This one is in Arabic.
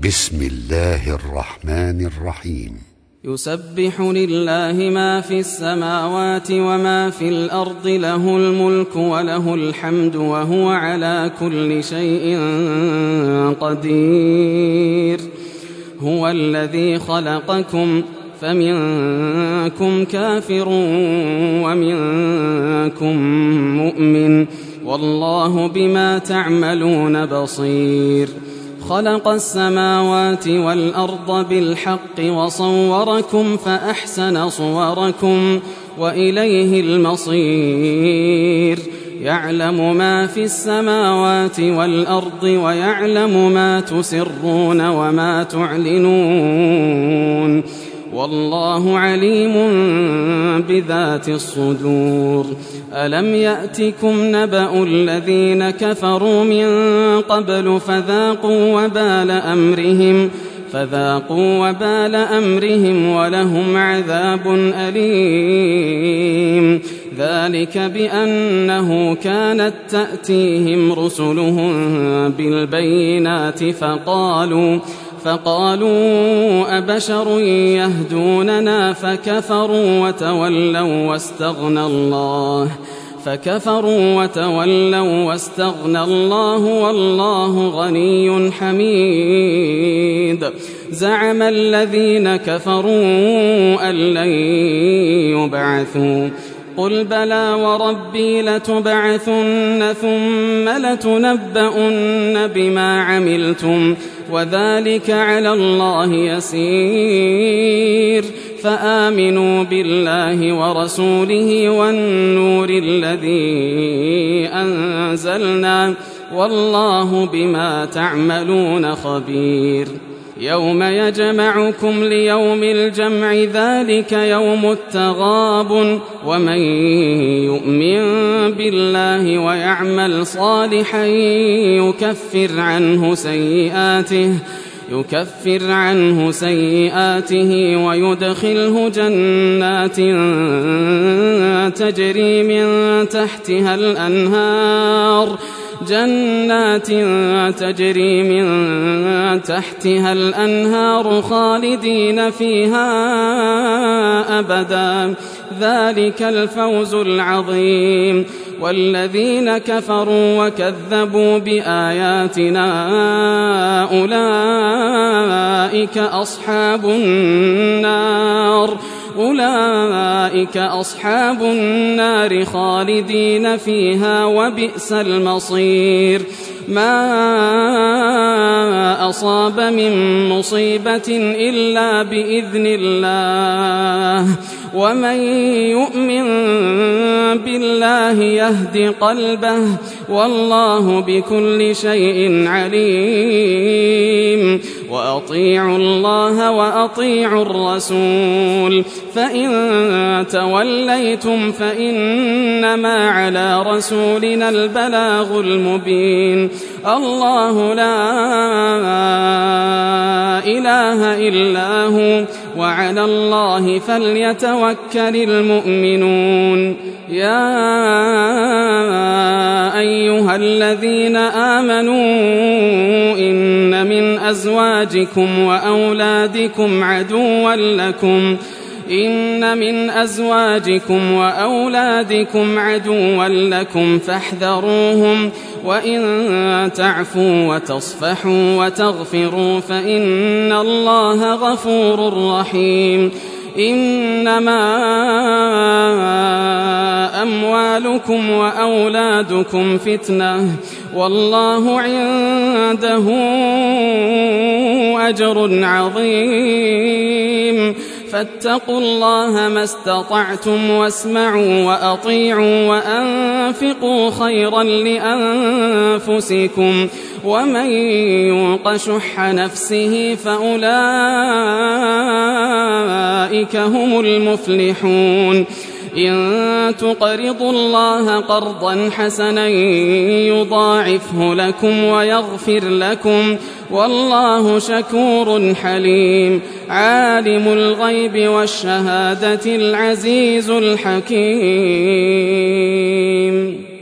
بسم الله الرحمن الرحيم. يسبح لله ما في السماوات وما في الأرض، له الملك وله الحمد وهو على كل شيء قدير. هو الذي خلقكم فمنكم كافر ومنكم مؤمن، والله بما تعملون بصير. خلق السماوات والأرض بالحق وصوركم فأحسن صوركم وإليه المصير. يعلم ما في السماوات والأرض ويعلم ما تسرون وما تعلنون، والله عليم بذات الصدور. ألم يأتكم نبأ الذين كفروا من قبل فذاقوا وبال أمرهم ولهم عذاب أليم. ذلك بأنه كانت تأتيهم رسلهم بالبينات فقالوا أبشر يهدوننا فكفروا وتولوا واستغنى الله والله غني حميد. زعم الذين كفروا أن لن يبعثوا، قل بلى وربي لتبعثن ثم لتنبؤن بما عملتم وذلك على الله يسير. فآمنوا بالله ورسوله والنور الذي أنزلنا، والله بما تعملون خبير. يوم يجمعكم ليوم الجمع، ذلك يوم التغابن. ومن يؤمن بالله ويعمل صالحا يكفر عنه سيئاته ويدخله جنات تجري من تحتها الأنهار خالدين فيها أبدا، ذلك الفوز العظيم. والذين كفروا وكذبوا بآياتنا أولئك أصحاب النار خالدين فيها وبئس المصير. ما أصاب من مصيبة إلا بإذن الله، ومن يؤمن بالله يهد قلبه، والله بكل شيء عليم. وأطيعوا الله وأطيعوا الرسول، فإن توليتم فإنما على رسولنا البلاغ المبين. الله لا إله إلا هو، وعلى الله فليتوكل المؤمنون. يا أيها الذين آمنوا إن من أزواجكم وأولادكم عدوا لكم فاحذروهم، وإن تعفوا وتصفحوا وتغفروا فإن الله غفور رحيم. إنما أموالكم وأولادكم فتنة، والله عنده أجر عظيم. فاتقوا الله ما استطعتم، واسمعوا وأطيعوا وأنفقوا خيرا لأنفسكم، ومن يوق شح نفسه فأولئك هم المفلحون. إن تقرضوا الله قرضا حسنا يضاعفه لكم ويغفر لكم، والله شكور حليم. عالم الغيب والشهادة العزيز الحكيم.